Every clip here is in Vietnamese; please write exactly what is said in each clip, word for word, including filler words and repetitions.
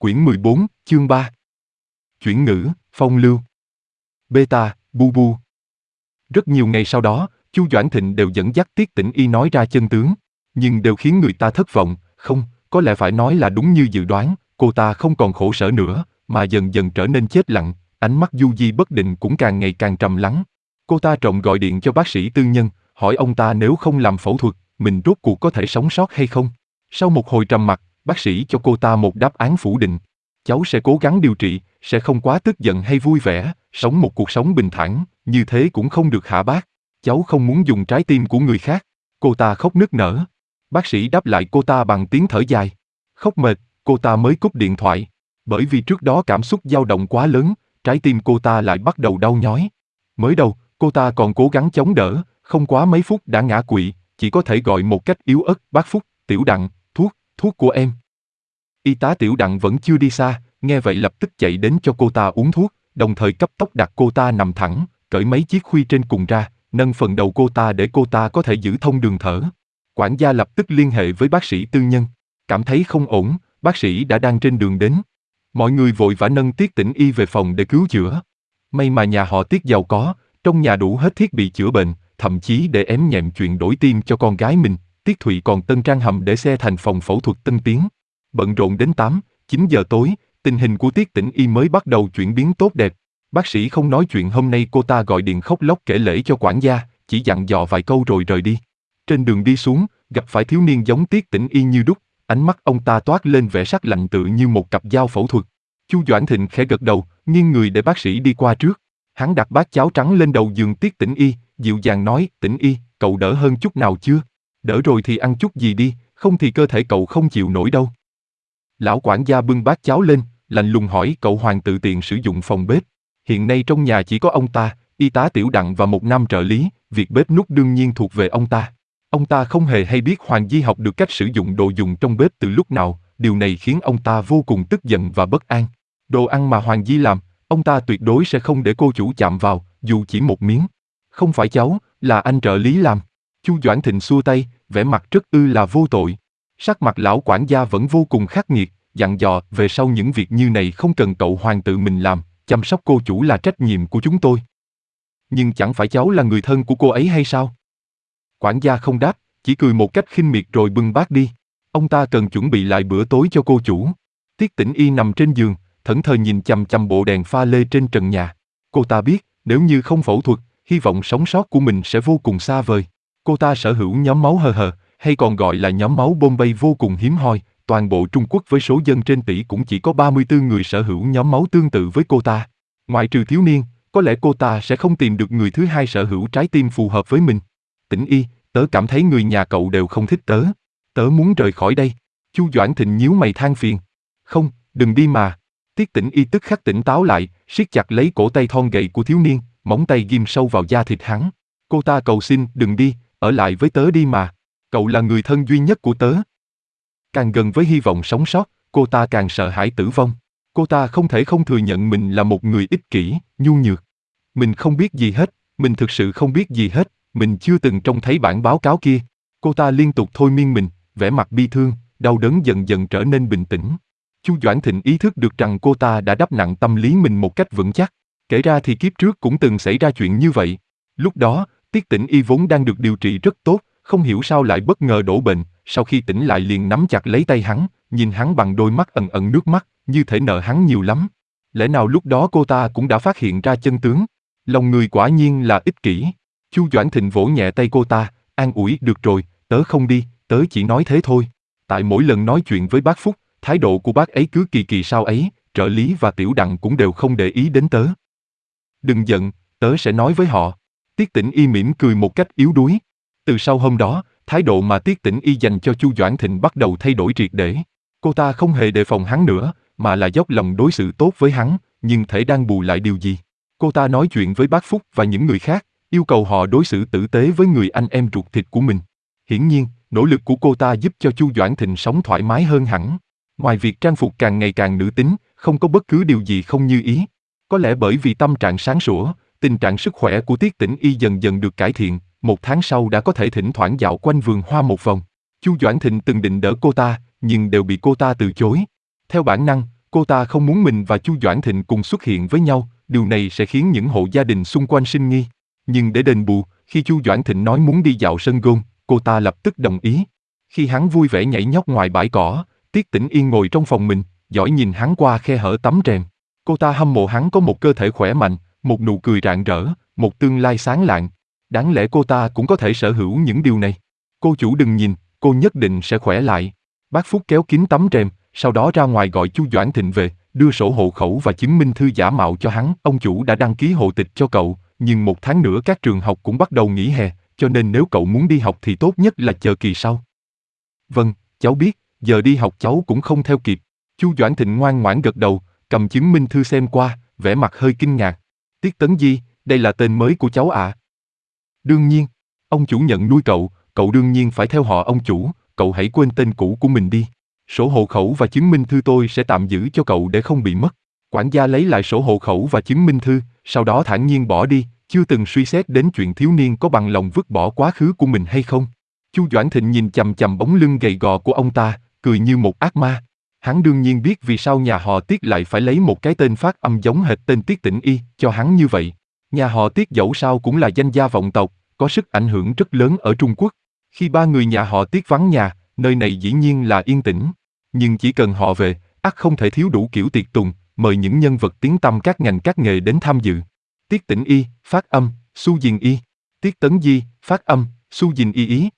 Quyển mười bốn, chương ba. Chuyển ngữ, phong lưu. Beta, bu bu. Rất nhiều ngày sau đó, Chu Doãn Thịnh đều dẫn dắt Tiết Tĩnh Y nói ra chân tướng, nhưng đều khiến người ta thất vọng. Không, có lẽ phải nói là đúng như dự đoán, cô ta không còn khổ sở nữa, mà dần dần trở nên chết lặng, ánh mắt du di bất định cũng càng ngày càng trầm lắng. Cô ta trộm gọi điện cho bác sĩ tư nhân, hỏi ông ta nếu không làm phẫu thuật, mình rốt cuộc có thể sống sót hay không. Sau một hồi trầm mặc, bác sĩ cho cô ta một đáp án phủ định. Cháu sẽ cố gắng điều trị, sẽ không quá tức giận hay vui vẻ, sống một cuộc sống bình thản, như thế cũng không được hả bác? Cháu không muốn dùng trái tim của người khác. Cô ta khóc nức nở. Bác sĩ đáp lại cô ta bằng tiếng thở dài. Khóc mệt, cô ta mới cúp điện thoại. Bởi vì trước đó cảm xúc dao động quá lớn, trái tim cô ta lại bắt đầu đau nhói. Mới đầu, cô ta còn cố gắng chống đỡ, không quá mấy phút đã ngã quỵ, chỉ có thể gọi một cách yếu ớt, bác Phúc, Tiểu Đặng, thuốc, thuốc của em. Y tá Tiểu Đặng vẫn chưa đi xa, nghe vậy lập tức chạy đến cho cô ta uống thuốc, đồng thời cấp tốc đặt cô ta nằm thẳng, cởi mấy chiếc khuy trên cùng ra, nâng phần đầu cô ta để cô ta có thể giữ thông đường thở. Quản gia lập tức liên hệ với bác sĩ tư nhân. Cảm thấy không ổn, bác sĩ đã đang trên đường đến. Mọi người vội vã nâng Tiết Tĩnh Y về phòng để cứu chữa. May mà nhà họ Tiết giàu có, trong nhà đủ hết thiết bị chữa bệnh, thậm chí để ém nhẹm chuyện đổi tim cho con gái mình, Tiết Thụy còn tân trang hầm để xe thành phòng phẫu thuật tân tiến. Bận rộn đến tám, chín giờ tối, tình hình của Tiết Tĩnh Y mới bắt đầu chuyển biến tốt đẹp. Bác sĩ không nói chuyện hôm nay cô ta gọi điện khóc lóc kể lể cho quản gia, chỉ dặn dò vài câu rồi rời đi. Trên đường đi xuống, gặp phải thiếu niên giống Tiết Tĩnh Y như đúc, ánh mắt ông ta toát lên vẻ sắc lạnh tựa như một cặp dao phẫu thuật. Chu Doãn Thịnh khẽ gật đầu, nghiêng người để bác sĩ đi qua trước. Hắn đặt bát cháo trắng lên đầu giường Tiết Tĩnh Y, dịu dàng nói, Tĩnh Y, cậu đỡ hơn chút nào chưa? Đỡ rồi thì ăn chút gì đi, không thì cơ thể cậu không chịu nổi đâu. Lão quản gia bưng bát cháo lên, lạnh lùng hỏi cậu Hoàng tự tiện sử dụng phòng bếp. Hiện nay trong nhà chỉ có ông ta, y tá Tiểu Đặng và một nam trợ lý, việc bếp núc đương nhiên thuộc về ông ta. Ông ta không hề hay biết Hoàng Di học được cách sử dụng đồ dùng trong bếp từ lúc nào, điều này khiến ông ta vô cùng tức giận và bất an. Đồ ăn mà Hoàng Di làm, ông ta tuyệt đối sẽ không để cô chủ chạm vào, dù chỉ một miếng. Không phải cháu, là anh trợ lý làm. Chu Doãn Thịnh xua tay, vẻ mặt rất ư là vô tội. Sắc mặt lão quản gia vẫn vô cùng khắc nghiệt, dặn dò về sau những việc như này không cần cậu Hoàng tự mình làm, chăm sóc cô chủ là trách nhiệm của chúng tôi. Nhưng chẳng phải cháu là người thân của cô ấy hay sao? Quản gia không đáp, chỉ cười một cách khinh miệt rồi bưng bát đi. Ông ta cần chuẩn bị lại bữa tối cho cô chủ. Tiết Tĩnh Y nằm trên giường, thẫn thờ nhìn chằm chằm bộ đèn pha lê trên trần nhà. Cô ta biết, nếu như không phẫu thuật, hy vọng sống sót của mình sẽ vô cùng xa vời. Cô ta sở hữu nhóm máu hờ hờ, hay còn gọi là nhóm máu Bombay vô cùng hiếm hoi. Toàn bộ Trung Quốc với số dân trên tỷ cũng chỉ có ba mươi tư người sở hữu nhóm máu tương tự với cô ta. Ngoại trừ thiếu niên, có lẽ cô ta sẽ không tìm được người thứ hai sở hữu trái tim phù hợp với mình. Tĩnh Y, tớ cảm thấy người nhà cậu đều không thích tớ. Tớ muốn rời khỏi đây. Chu Doãn Thịnh nhíu mày than phiền. Không, đừng đi mà. Tiết Tĩnh Y tức khắc tỉnh táo lại, siết chặt lấy cổ tay thon gầy của thiếu niên, móng tay ghim sâu vào da thịt hắn. Cô ta cầu xin, đừng đi, ở lại với tớ đi mà. Cậu là người thân duy nhất của tớ. Càng gần với hy vọng sống sót, cô ta càng sợ hãi tử vong. Cô ta không thể không thừa nhận mình là một người ích kỷ, nhu nhược. Mình không biết gì hết, mình thực sự không biết gì hết, mình chưa từng trông thấy bản báo cáo kia. Cô ta liên tục thôi miên mình, vẻ mặt bi thương, đau đớn dần dần trở nên bình tĩnh. Chu Doãn Thịnh ý thức được rằng cô ta đã đắp nặng tâm lý mình một cách vững chắc. Kể ra thì kiếp trước cũng từng xảy ra chuyện như vậy. Lúc đó, Tiết Tĩnh Y vốn đang được điều trị rất tốt, không hiểu sao lại bất ngờ đổ bệnh. Sau khi tỉnh lại liền nắm chặt lấy tay hắn, nhìn hắn bằng đôi mắt ẩn ẩn nước mắt, như thể nợ hắn nhiều lắm. Lẽ nào lúc đó cô ta cũng đã phát hiện ra chân tướng? Lòng người quả nhiên là ích kỷ. Chu Doãn Thịnh vỗ nhẹ tay cô ta, an ủi, được rồi, tớ không đi, tớ chỉ nói thế thôi. Tại mỗi lần nói chuyện với bác Phúc, thái độ của bác ấy cứ kỳ kỳ sao ấy, trợ lý và Tiểu Đặng cũng đều không để ý đến tớ. Đừng giận, tớ sẽ nói với họ. Tiết Tĩnh Y mỉm cười một cách yếu đuối. Từ sau hôm đó, thái độ mà Tiết Tĩnh Y dành cho Chu Doãn Thịnh bắt đầu thay đổi triệt để. Cô ta không hề đề phòng hắn nữa, mà là dốc lòng đối xử tốt với hắn, nhưng thể đang bù lại điều gì? Cô ta nói chuyện với bác Phúc và những người khác, yêu cầu họ đối xử tử tế với người anh em ruột thịt của mình. Hiển nhiên, nỗ lực của cô ta giúp cho Chu Doãn Thịnh sống thoải mái hơn hẳn. Ngoài việc trang phục càng ngày càng nữ tính, không có bất cứ điều gì không như ý. Có lẽ bởi vì tâm trạng sáng sủa, tình trạng sức khỏe của Tiết Tĩnh Y dần dần được cải thiện, một tháng sau đã có thể thỉnh thoảng dạo quanh vườn hoa một vòng. Chu Doãn Thịnh từng định đỡ cô ta, nhưng đều bị cô ta từ chối. Theo bản năng, Cô ta không muốn mình và Chu Doãn Thịnh cùng xuất hiện với nhau, điều này sẽ khiến những hộ gia đình xung quanh sinh nghi. Nhưng để đền bù, khi Chu Doãn Thịnh nói muốn đi dạo sân golf, cô ta lập tức đồng ý. Khi hắn vui vẻ nhảy nhót ngoài bãi cỏ, Tiết Tĩnh Yên ngồi trong phòng mình, dõi nhìn hắn qua khe hở tấm rèm. Cô ta hâm mộ hắn có một cơ thể khỏe mạnh, một nụ cười rạng rỡ, một tương lai sáng lạng. Đáng lẽ cô ta cũng có thể sở hữu những điều này. Cô chủ đừng nhìn, cô nhất định sẽ khỏe lại. Bác Phúc kéo kín tấm rèm, sau đó ra ngoài gọi Chu Doãn Thịnh về, đưa sổ hộ khẩu và chứng minh thư giả mạo cho hắn. Ông chủ đã đăng ký hộ tịch cho cậu, nhưng một tháng nữa các trường học cũng bắt đầu nghỉ hè, cho nên nếu cậu muốn đi học thì tốt nhất là chờ kỳ sau. Vâng, cháu biết, giờ đi học cháu cũng không theo kịp. Chu Doãn Thịnh ngoan ngoãn gật đầu, cầm chứng minh thư xem qua, vẻ mặt hơi kinh ngạc. Tiết Tấn Di, đây là tên mới của cháu à? Đương nhiên, ông chủ nhận nuôi cậu, cậu đương nhiên phải theo họ ông chủ, cậu hãy quên tên cũ của mình đi. Sổ hộ khẩu và chứng minh thư tôi sẽ tạm giữ cho cậu để không bị mất. Quản gia lấy lại sổ hộ khẩu và chứng minh thư, sau đó thản nhiên bỏ đi, chưa từng suy xét đến chuyện thiếu niên có bằng lòng vứt bỏ quá khứ của mình hay không. Chu Doãn Thịnh nhìn chằm chằm bóng lưng gầy gò của ông ta, cười như một ác ma. Hắn đương nhiên biết vì sao nhà họ Tiết lại phải lấy một cái tên phát âm giống hệt tên Tiết Tĩnh Y cho hắn như vậy. Nhà họ Tiết dẫu sao cũng là danh gia vọng tộc, có sức ảnh hưởng rất lớn ở Trung Quốc. Khi ba người nhà họ Tiết vắng nhà, nơi này dĩ nhiên là yên tĩnh. Nhưng chỉ cần họ về, ắt không thể thiếu đủ kiểu tiệc tùng, mời những nhân vật tiếng tăm các ngành các nghề đến tham dự. Tiết Tĩnh Y, phát âm, Su Diền Y. Tiết Tấn Di, phát âm, Su Diền Y Ý.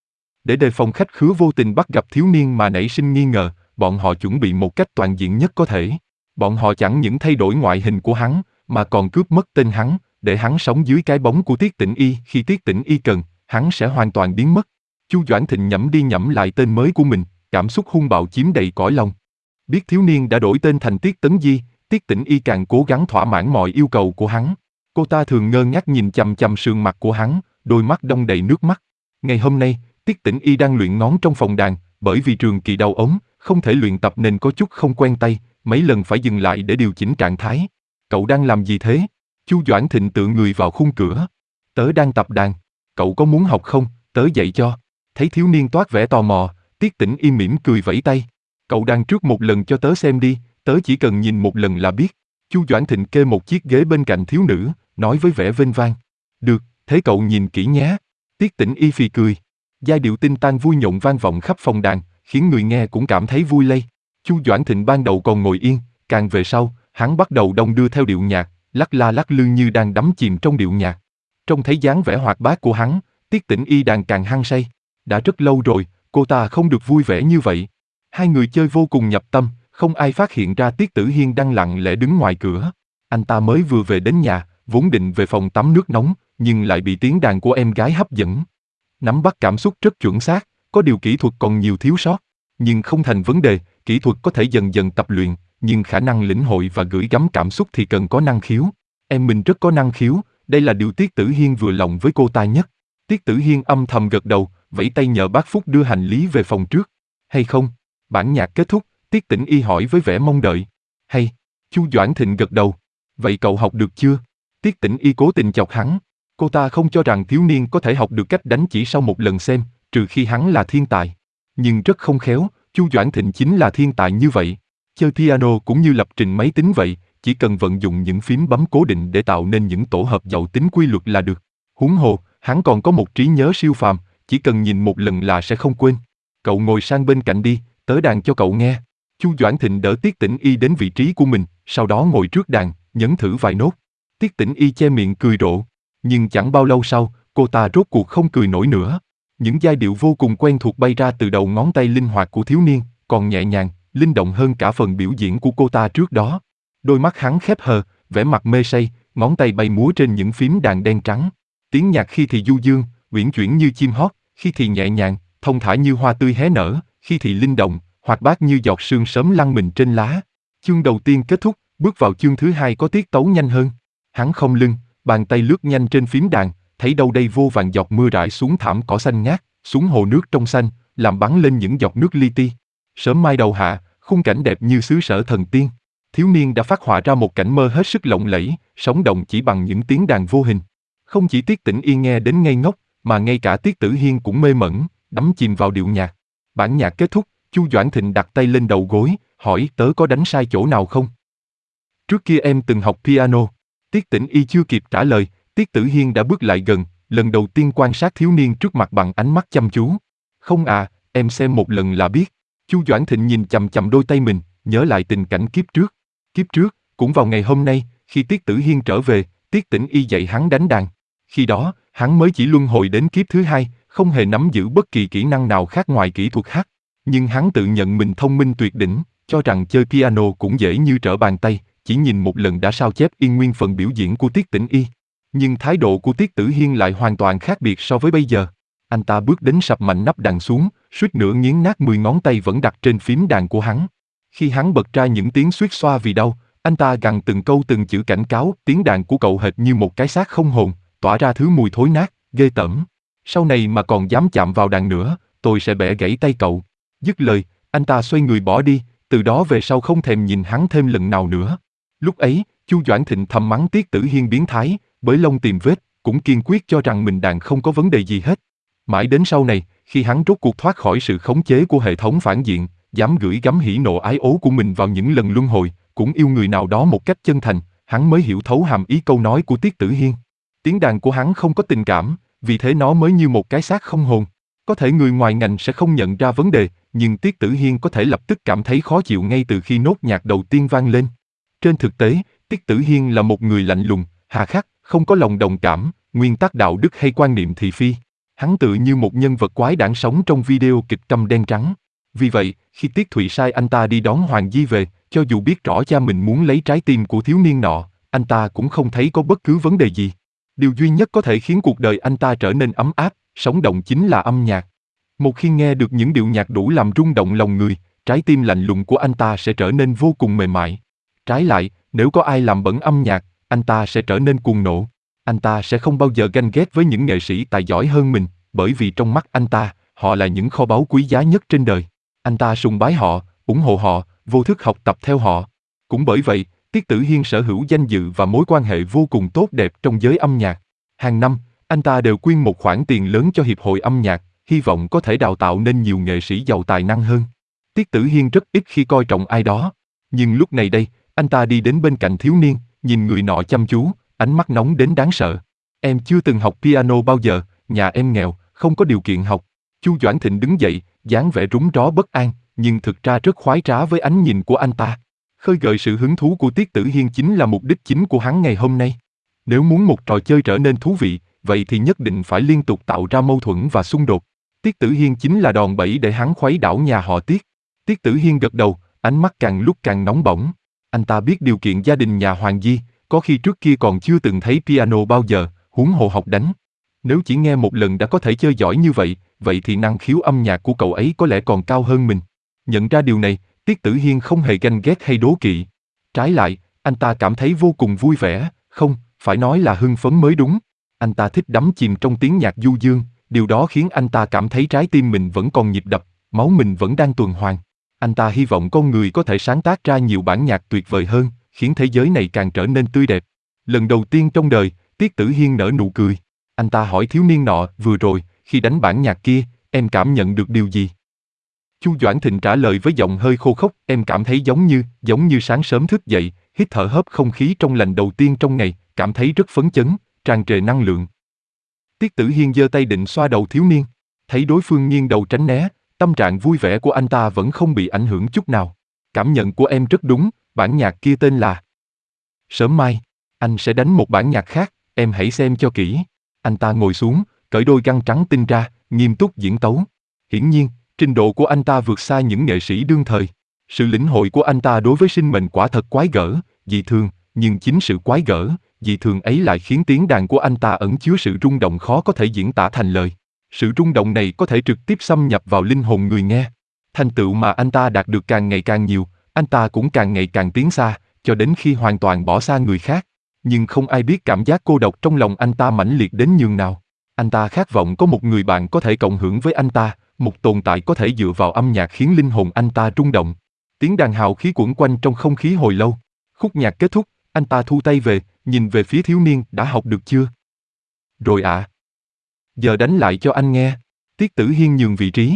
Để đề phòng khách khứa vô tình bắt gặp thiếu niên mà nảy sinh nghi ngờ, bọn họ chuẩn bị một cách toàn diện nhất có thể. Bọn họ chẳng những thay đổi ngoại hình của hắn, mà còn cướp mất tên hắn, để hắn sống dưới cái bóng của Tiết Tĩnh Y. Khi Tiết Tĩnh Y cần, hắn sẽ hoàn toàn biến mất. Chu Doãn Thịnh nhẩm đi nhẩm lại tên mới của mình, cảm xúc hung bạo chiếm đầy cõi lòng. Biết thiếu niên đã đổi tên thành Tiết Tấn Di, Tiết Tĩnh Y càng cố gắng thỏa mãn mọi yêu cầu của hắn. Cô ta thường ngơ ngác nhìn chằm chằm sườn mặt của hắn, đôi mắt đong đầy nước mắt. Ngày hôm nay, Tiết Tĩnh Y đang luyện ngón trong phòng đàn, bởi vì trường kỳ đau ốm, không thể luyện tập nên có chút không quen tay, mấy lần phải dừng lại để điều chỉnh trạng thái. Cậu đang làm gì thế? Chu Doãn Thịnh tựa người vào khung cửa. Tớ đang tập đàn. Cậu có muốn học không? Tớ dạy cho. Thấy thiếu niên toát vẻ tò mò, Tiết Tĩnh Y mỉm cười vẫy tay. Cậu đàn trước một lần cho tớ xem đi, tớ chỉ cần nhìn một lần là biết. Chu Doãn Thịnh kê một chiếc ghế bên cạnh thiếu nữ, nói với vẻ vênh vang. Được, thế cậu nhìn kỹ nhé. Tiết Tĩnh Y phì cười. Giai điệu tinh tan vui nhộn vang vọng khắp phòng đàn, khiến người nghe cũng cảm thấy vui lây. Chu Doãn Thịnh ban đầu còn ngồi yên, càng về sau, hắn bắt đầu đong đưa theo điệu nhạc, lắc la lắc lư như đang đắm chìm trong điệu nhạc. Trông thấy dáng vẻ hoạt bát của hắn, Tiết Tĩnh Y đàn càng hăng say. Đã rất lâu rồi, cô ta không được vui vẻ như vậy. Hai người chơi vô cùng nhập tâm, không ai phát hiện ra Tiết Tử Hiên đang lặng lẽ đứng ngoài cửa. Anh ta mới vừa về đến nhà, vốn định về phòng tắm nước nóng, nhưng lại bị tiếng đàn của em gái hấp dẫn. Nắm bắt cảm xúc rất chuẩn xác, có điều kỹ thuật còn nhiều thiếu sót. Nhưng không thành vấn đề, kỹ thuật có thể dần dần tập luyện, nhưng khả năng lĩnh hội và gửi gắm cảm xúc thì cần có năng khiếu. Em mình rất có năng khiếu, đây là điều Tiết Tử Hiên vừa lòng với cô ta nhất. Tiết Tử Hiên âm thầm gật đầu, vẫy tay nhờ bác Phúc đưa hành lý về phòng trước. Hay không? Bản nhạc kết thúc, Tiết Tĩnh Y hỏi với vẻ mong đợi. Hay. Chu Doãn Thịnh gật đầu. Vậy cậu học được chưa? Tiết Tĩnh Y cố tình chọc hắn. Cô ta không cho rằng thiếu niên có thể học được cách đánh chỉ sau một lần xem, trừ khi hắn là thiên tài. Nhưng rất không khéo, Chu Doãn Thịnh chính là thiên tài như vậy. Chơi piano cũng như lập trình máy tính vậy, chỉ cần vận dụng những phím bấm cố định để tạo nên những tổ hợp giàu tính quy luật là được. Huống hồ, hắn còn có một trí nhớ siêu phàm, chỉ cần nhìn một lần là sẽ không quên. Cậu ngồi sang bên cạnh đi, tớ đàn cho cậu nghe. Chu Doãn Thịnh đỡ Tiết Tĩnh Y đến vị trí của mình, sau đó ngồi trước đàn, nhấn thử vài nốt. Tiết Tĩnh Y che miệng cười rộ. Nhưng chẳng bao lâu sau, cô ta rốt cuộc không cười nổi nữa. Những giai điệu vô cùng quen thuộc bay ra từ đầu ngón tay linh hoạt của thiếu niên, còn nhẹ nhàng, linh động hơn cả phần biểu diễn của cô ta trước đó. Đôi mắt hắn khép hờ, vẻ mặt mê say, ngón tay bay múa trên những phím đàn đen trắng. Tiếng nhạc khi thì du dương, uyển chuyển như chim hót, khi thì nhẹ nhàng, thông thả như hoa tươi hé nở, khi thì linh động, hoạt bát như giọt sương sớm lăn mình trên lá. Chương đầu tiên kết thúc, bước vào chương thứ hai có tiết tấu nhanh hơn. Hắn không lưng, bàn tay lướt nhanh trên phím đàn, thấy đâu đây vô vàn giọt mưa rải xuống thảm cỏ xanh ngát, xuống hồ nước trong xanh, làm bắn lên những giọt nước li ti. Sớm mai đầu hạ, khung cảnh đẹp như xứ sở thần tiên. Thiếu niên đã phát họa ra một cảnh mơ hết sức lộng lẫy, sống động chỉ bằng những tiếng đàn vô hình. Không chỉ Tiết Tĩnh Y nghe đến ngây ngốc, mà ngay cả Tiết Tử Hiên cũng mê mẩn, đắm chìm vào điệu nhạc. Bản nhạc kết thúc, Chu Doãn Thịnh đặt tay lên đầu gối, hỏi tớ có đánh sai chỗ nào không? Trước kia em từng học piano. Tiết Tĩnh Y chưa kịp trả lời, Tiết Tử Hiên đã bước lại gần, lần đầu tiên quan sát thiếu niên trước mặt bằng ánh mắt chăm chú. Không à, em xem một lần là biết. Chu Doãn Thịnh nhìn chằm chằm đôi tay mình, nhớ lại tình cảnh kiếp trước. Kiếp trước, cũng vào ngày hôm nay, khi Tiết Tử Hiên trở về, Tiết Tĩnh Y dạy hắn đánh đàn. Khi đó, hắn mới chỉ luân hồi đến kiếp thứ hai, không hề nắm giữ bất kỳ kỹ năng nào khác ngoài kỹ thuật hát. Nhưng hắn tự nhận mình thông minh tuyệt đỉnh, cho rằng chơi piano cũng dễ như trở bàn tay, chỉ nhìn một lần đã sao chép yên nguyên phần biểu diễn của Tiết Tĩnh Y. Nhưng thái độ của Tiết Tử Hiên lại hoàn toàn khác biệt so với bây giờ. Anh ta bước đến sập mạnh nắp đàn xuống, suýt nữa nghiến nát mười ngón tay vẫn đặt trên phím đàn của hắn. Khi hắn bật ra những tiếng xuýt xoa vì đau, anh ta gằn từng câu từng chữ cảnh cáo, tiếng đàn của cậu hệt như một cái xác không hồn, tỏa ra thứ mùi thối nát, ghê tởm. Sau này mà còn dám chạm vào đàn nữa, tôi sẽ bẻ gãy tay cậu. Dứt lời, anh ta xoay người bỏ đi, từ đó về sau không thèm nhìn hắn thêm lần nào nữa. Lúc ấy, Chu Doãn Thịnh thầm mắng Tiết Tử Hiên biến thái, bới lông tìm vết, cũng kiên quyết cho rằng mình đàn không có vấn đề gì hết. Mãi đến sau này, khi hắn rốt cuộc thoát khỏi sự khống chế của hệ thống phản diện, dám gửi gắm hỉ nộ ái ố của mình vào những lần luân hồi, cũng yêu người nào đó một cách chân thành, hắn mới hiểu thấu hàm ý câu nói của Tiết Tử Hiên. Tiếng đàn của hắn không có tình cảm, vì thế nó mới như một cái xác không hồn. Có thể người ngoài ngành sẽ không nhận ra vấn đề, nhưng Tiết Tử Hiên có thể lập tức cảm thấy khó chịu ngay từ khi nốt nhạc đầu tiên vang lên. Trên thực tế, Tiết Tử Hiên là một người lạnh lùng, hà khắc, không có lòng đồng cảm, nguyên tắc đạo đức hay quan niệm thị phi. Hắn tự như một nhân vật quái đản sống trong video kịch câm đen trắng. Vì vậy, khi Tiết Thụy sai anh ta đi đón Hoàng Di về, cho dù biết rõ cha mình muốn lấy trái tim của thiếu niên nọ, anh ta cũng không thấy có bất cứ vấn đề gì. Điều duy nhất có thể khiến cuộc đời anh ta trở nên ấm áp, sống động chính là âm nhạc. Một khi nghe được những điệu nhạc đủ làm rung động lòng người, trái tim lạnh lùng của anh ta sẽ trở nên vô cùng mềm mại. Trái lại, nếu có ai làm bẩn âm nhạc, anh ta sẽ trở nên cuồng nộ. Anh ta sẽ không bao giờ ganh ghét với những nghệ sĩ tài giỏi hơn mình, bởi vì trong mắt anh ta, họ là những kho báu quý giá nhất trên đời. Anh ta sùng bái họ, ủng hộ họ, vô thức học tập theo họ. Cũng bởi vậy, Tiết Tử Hiên sở hữu danh dự và mối quan hệ vô cùng tốt đẹp trong giới âm nhạc. Hàng năm, anh ta đều quyên một khoản tiền lớn cho Hiệp hội âm nhạc, hy vọng có thể đào tạo nên nhiều nghệ sĩ giàu tài năng hơn. Tiết Tử Hiên rất ít khi coi trọng ai đó. Nhưng lúc này đây, anh ta đi đến bên cạnh thiếu niên, nhìn người nọ chăm chú, ánh mắt nóng đến đáng sợ. Em chưa từng học piano bao giờ, nhà em nghèo, không có điều kiện học. Chu Doãn Thịnh đứng dậy, dáng vẻ rúng ró bất an, nhưng thực ra rất khoái trá với ánh nhìn của anh ta. Khơi gợi sự hứng thú của Tiết Tử Hiên chính là mục đích chính của hắn ngày hôm nay. Nếu muốn một trò chơi trở nên thú vị, vậy thì nhất định phải liên tục tạo ra mâu thuẫn và xung đột. Tiết Tử Hiên chính là đòn bẩy để hắn khuấy đảo nhà họ Tiết. Tiết Tử Hiên gật đầu, ánh mắt càng lúc càng nóng bỏng. Anh ta biết điều kiện gia đình nhà Hoàng Di, có khi trước kia còn chưa từng thấy piano bao giờ, huống hồ học đánh. Nếu chỉ nghe một lần đã có thể chơi giỏi như vậy, vậy thì năng khiếu âm nhạc của cậu ấy có lẽ còn cao hơn mình. Nhận ra điều này, Tiết Tử Hiên không hề ganh ghét hay đố kỵ. Trái lại, anh ta cảm thấy vô cùng vui vẻ, không, phải nói là hưng phấn mới đúng. Anh ta thích đắm chìm trong tiếng nhạc du dương, điều đó khiến anh ta cảm thấy trái tim mình vẫn còn nhịp đập, máu mình vẫn đang tuần hoàn. Anh ta hy vọng con người có thể sáng tác ra nhiều bản nhạc tuyệt vời hơn, khiến thế giới này càng trở nên tươi đẹp. Lần đầu tiên trong đời, Tiết Tử Hiên nở nụ cười. Anh ta hỏi thiếu niên nọ, vừa rồi, khi đánh bản nhạc kia, em cảm nhận được điều gì? Chu Doãn Thịnh trả lời với giọng hơi khô khốc, em cảm thấy giống như, giống như sáng sớm thức dậy, hít thở hớp không khí trong lành đầu tiên trong ngày, cảm thấy rất phấn chấn, tràn trề năng lượng. Tiết Tử Hiên giơ tay định xoa đầu thiếu niên, thấy đối phương nghiêng đầu tránh né, tâm trạng vui vẻ của anh ta vẫn không bị ảnh hưởng chút nào. Cảm nhận của em rất đúng, bản nhạc kia tên là Sớm Mai, anh sẽ đánh một bản nhạc khác, em hãy xem cho kỹ. Anh ta ngồi xuống, cởi đôi găng trắng tinh ra, nghiêm túc diễn tấu. Hiển nhiên, trình độ của anh ta vượt xa những nghệ sĩ đương thời. Sự lĩnh hội của anh ta đối với sinh mệnh quả thật quái gở, dị thường, nhưng chính sự quái gở, dị thường ấy lại khiến tiếng đàn của anh ta ẩn chứa sự rung động khó có thể diễn tả thành lời. Sự rung động này có thể trực tiếp xâm nhập vào linh hồn người nghe. Thành tựu mà anh ta đạt được càng ngày càng nhiều, anh ta cũng càng ngày càng tiến xa, cho đến khi hoàn toàn bỏ xa người khác. Nhưng không ai biết cảm giác cô độc trong lòng anh ta mãnh liệt đến nhường nào. Anh ta khát vọng có một người bạn có thể cộng hưởng với anh ta, một tồn tại có thể dựa vào âm nhạc khiến linh hồn anh ta rung động. Tiếng đàn hào khí quẩn quanh trong không khí hồi lâu. Khúc nhạc kết thúc, anh ta thu tay về, nhìn về phía thiếu niên, đã học được chưa? Rồi ạ. À. Giờ đánh lại cho anh nghe. Tiết Tử Hiên nhường vị trí.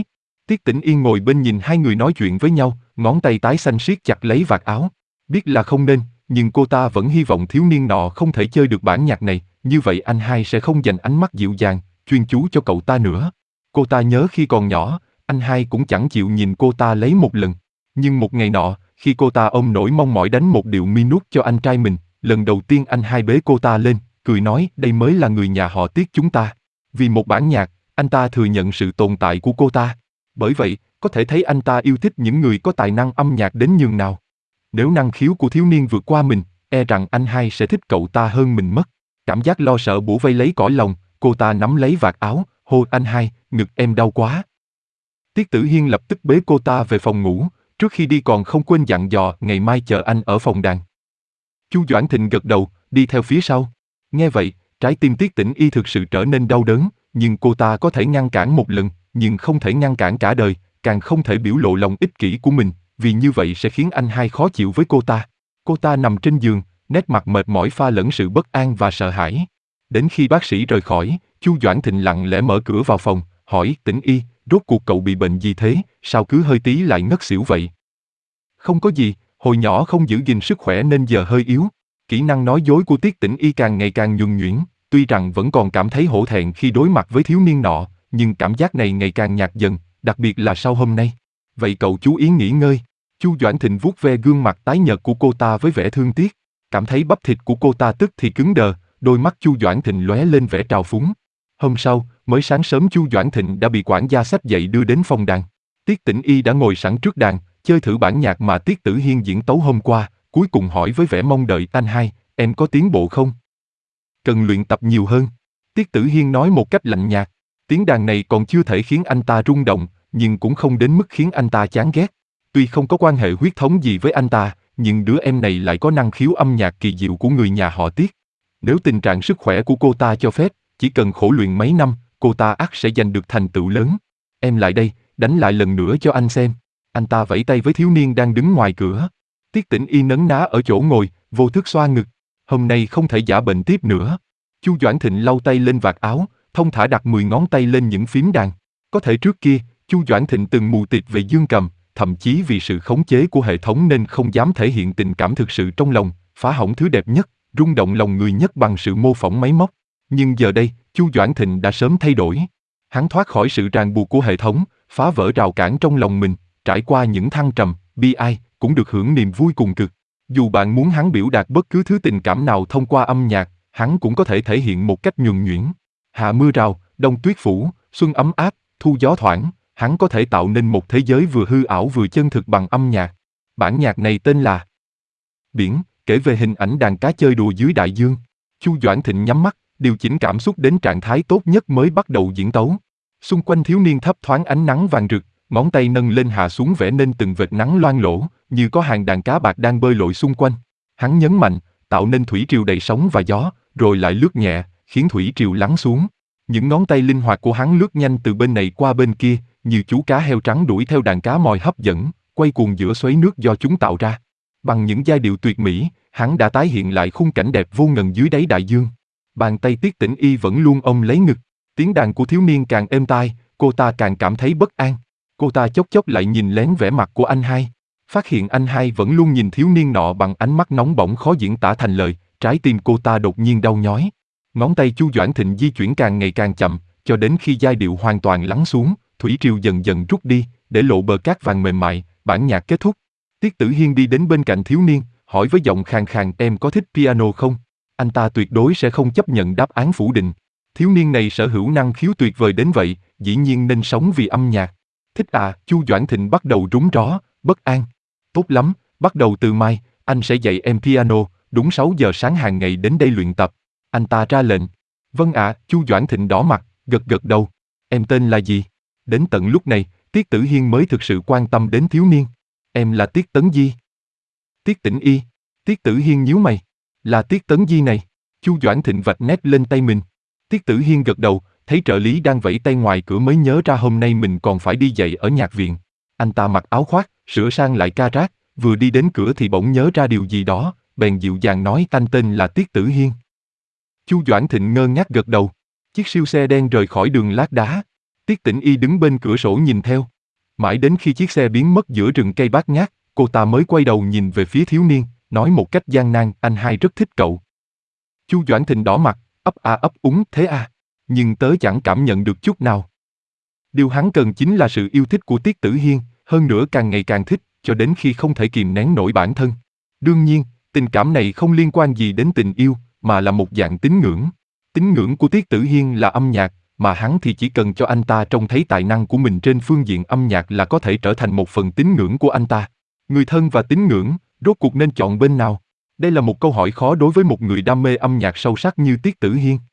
Tiết Tĩnh Yên ngồi bên nhìn hai người nói chuyện với nhau, ngón tay tái xanh siết chặt lấy vạt áo. Biết là không nên, nhưng cô ta vẫn hy vọng thiếu niên nọ không thể chơi được bản nhạc này, như vậy anh hai sẽ không dành ánh mắt dịu dàng, chuyên chú cho cậu ta nữa. Cô ta nhớ khi còn nhỏ, anh hai cũng chẳng chịu nhìn cô ta lấy một lần. Nhưng một ngày nọ, khi cô ta ôm nỗi mong mỏi đánh một điệu minút cho anh trai mình, lần đầu tiên anh hai bế cô ta lên, cười nói đây mới là người nhà họ Tiết chúng ta. Vì một bản nhạc, anh ta thừa nhận sự tồn tại của cô ta. Bởi vậy, có thể thấy anh ta yêu thích những người có tài năng âm nhạc đến nhường nào. Nếu năng khiếu của thiếu niên vượt qua mình, e rằng anh hai sẽ thích cậu ta hơn mình mất. Cảm giác lo sợ bủa vây lấy cõi lòng, cô ta nắm lấy vạt áo, hô anh hai, ngực em đau quá. Tiết Tử Hiên lập tức bế cô ta về phòng ngủ, trước khi đi còn không quên dặn dò ngày mai chờ anh ở phòng đàn. Chu Doãn Thịnh gật đầu, đi theo phía sau. Nghe vậy, trái tim Tiết Tĩnh Y thực sự trở nên đau đớn, nhưng cô ta có thể ngăn cản một lần, nhưng không thể ngăn cản cả đời, càng không thể biểu lộ lòng ích kỷ của mình, vì như vậy sẽ khiến anh hai khó chịu với cô ta. Cô ta nằm trên giường, nét mặt mệt mỏi pha lẫn sự bất an và sợ hãi. Đến khi bác sĩ rời khỏi, Chu Doãn Thịnh lặng lẽ mở cửa vào phòng, hỏi Tĩnh Y, rốt cuộc cậu bị bệnh gì thế, sao cứ hơi tí lại ngất xỉu vậy? Không có gì, hồi nhỏ không giữ gìn sức khỏe nên giờ hơi yếu. Kỹ năng nói dối của Tiết Tĩnh Y càng ngày càng nhuần nhuyễn, tuy rằng vẫn còn cảm thấy hổ thẹn khi đối mặt với thiếu niên nọ, nhưng cảm giác này ngày càng nhạt dần, đặc biệt là sau hôm nay. Vậy cậu chú ý nghỉ ngơi. Chu Doãn Thịnh vuốt ve gương mặt tái nhợt của cô ta với vẻ thương tiếc, cảm thấy bắp thịt của cô ta tức thì cứng đờ, đôi mắt Chu Doãn Thịnh lóe lên vẻ trào phúng. Hôm sau, mới sáng sớm Chu Doãn Thịnh đã bị quản gia xách dậy đưa đến phòng đàn. Tiết Tĩnh Y đã ngồi sẵn trước đàn, chơi thử bản nhạc mà Tiết Tử Hiên diễn tấu hôm qua, cuối cùng hỏi với vẻ mong đợi anh hai, em có tiến bộ không? Cần luyện tập nhiều hơn. Tiết Tử Hiên nói một cách lạnh nhạt, tiếng đàn này còn chưa thể khiến anh ta rung động, nhưng cũng không đến mức khiến anh ta chán ghét. Tuy không có quan hệ huyết thống gì với anh ta, nhưng đứa em này lại có năng khiếu âm nhạc kỳ diệu của người nhà họ Tiết. Nếu tình trạng sức khỏe của cô ta cho phép, chỉ cần khổ luyện mấy năm, cô ta ắt sẽ giành được thành tựu lớn. Em lại đây, đánh lại lần nữa cho anh xem. Anh ta vẫy tay với thiếu niên đang đứng ngoài cửa. Tiết Tĩnh Y nấn ná ở chỗ ngồi, vô thức xoa ngực. Hôm nay không thể giả bệnh tiếp nữa. Chu Doãn Thịnh lau tay lên vạt áo, thông thả đặt mười ngón tay lên những phím đàn. Có thể trước kia, Chu Doãn Thịnh từng mù tịt về dương cầm, thậm chí vì sự khống chế của hệ thống nên không dám thể hiện tình cảm thực sự trong lòng, phá hỏng thứ đẹp nhất, rung động lòng người nhất bằng sự mô phỏng máy móc. Nhưng giờ đây, Chu Doãn Thịnh đã sớm thay đổi. Hắn thoát khỏi sự ràng buộc của hệ thống, phá vỡ rào cản trong lòng mình, trải qua những thăng trầm, bi ai, cũng được hưởng niềm vui cùng cực. Dù bạn muốn hắn biểu đạt bất cứ thứ tình cảm nào thông qua âm nhạc, hắn cũng có thể thể hiện một cách nhuần nhuyễn. Hạ mưa rào, đông tuyết phủ, xuân ấm áp, thu gió thoảng, hắn có thể tạo nên một thế giới vừa hư ảo vừa chân thực bằng âm nhạc. Bản nhạc này tên là Biển, kể về hình ảnh đàn cá chơi đùa dưới đại dương. Chu Doãn Thịnh nhắm mắt, điều chỉnh cảm xúc đến trạng thái tốt nhất mới bắt đầu diễn tấu. Xung quanh thiếu niên thấp thoáng ánh nắng vàng rực, ngón tay nâng lên hạ xuống vẽ nên từng vệt nắng loang lổ, như có hàng đàn cá bạc đang bơi lội xung quanh. Hắn nhấn mạnh, tạo nên thủy triều đầy sóng và gió, rồi lại lướt nhẹ, khiến thủy triều lắng xuống. Những ngón tay linh hoạt của hắn lướt nhanh từ bên này qua bên kia, như chú cá heo trắng đuổi theo đàn cá mòi hấp dẫn, quay cuồng giữa xoáy nước do chúng tạo ra. Bằng những giai điệu tuyệt mỹ, hắn đã tái hiện lại khung cảnh đẹp vô ngần dưới đáy đại dương. Bàn tay Tiết Tĩnh Y vẫn luôn ôm lấy ngực. Tiếng đàn của thiếu niên càng êm tai, cô ta càng cảm thấy bất an. Cô ta chốc chốc lại nhìn lén vẻ mặt của anh hai. Phát hiện anh hai vẫn luôn nhìn thiếu niên nọ bằng ánh mắt nóng bỏng khó diễn tả thành lời, trái tim cô ta đột nhiên đau nhói. Ngón tay Chu Doãn Thịnh di chuyển càng ngày càng chậm, cho đến khi giai điệu hoàn toàn lắng xuống, thủy triều dần dần rút đi, để lộ bờ cát vàng mềm mại, bản nhạc kết thúc. Tiết Tử Hiên đi đến bên cạnh thiếu niên, hỏi với giọng khàn khàn em có thích piano không? Anh ta tuyệt đối sẽ không chấp nhận đáp án phủ định. Thiếu niên này sở hữu năng khiếu tuyệt vời đến vậy, dĩ nhiên nên sống vì âm nhạc. Thích à, Chu Doãn Thịnh bắt đầu rúng ró, bất an. Tốt lắm, bắt đầu từ mai, anh sẽ dạy em piano, đúng sáu giờ sáng hàng ngày đến đây luyện tập. Anh ta ra lệnh. Vâng ạ, Chu Doãn Thịnh đỏ mặt, gật gật đầu. Em tên là gì? Đến tận lúc này, Tiết Tử Hiên mới thực sự quan tâm đến thiếu niên. Em là Tiết Tấn Di. Tiết Tĩnh Y. Tiết Tử Hiên nhíu mày. Là Tiết Tấn Di này. Chu Doãn Thịnh vạch nét lên tay mình. Tiết Tử Hiên gật đầu, thấy trợ lý đang vẫy tay ngoài cửa mới nhớ ra hôm nay mình còn phải đi dạy ở nhạc viện. Anh ta mặc áo khoác, sửa sang lại ca rác, vừa đi đến cửa thì bỗng nhớ ra điều gì đó, bèn dịu dàng nói anh tên là Tiết Tử Hiên. Chu Doãn Thịnh ngơ ngác gật đầu. Chiếc siêu xe đen rời khỏi đường lát đá. Tiết Tĩnh Y đứng bên cửa sổ nhìn theo. Mãi đến khi chiếc xe biến mất giữa rừng cây bát ngát, cô ta mới quay đầu nhìn về phía thiếu niên, nói một cách gian nan, anh hai rất thích cậu. Chu Doãn Thịnh đỏ mặt, ấp a ấp úng, thế à? Nhưng tớ chẳng cảm nhận được chút nào. Điều hắn cần chính là sự yêu thích của Tiết Tử Hiên, hơn nữa càng ngày càng thích, cho đến khi không thể kìm nén nổi bản thân. Đương nhiên, tình cảm này không liên quan gì đến tình yêu, mà là một dạng tín ngưỡng. Tín ngưỡng của Tiết Tử Hiên là âm nhạc, mà hắn thì chỉ cần cho anh ta trông thấy tài năng của mình trên phương diện âm nhạc là có thể trở thành một phần tín ngưỡng của anh ta. Người thân và tín ngưỡng, rốt cuộc nên chọn bên nào? Đây là một câu hỏi khó đối với một người đam mê âm nhạc sâu sắc như Tiết Tử Hiên.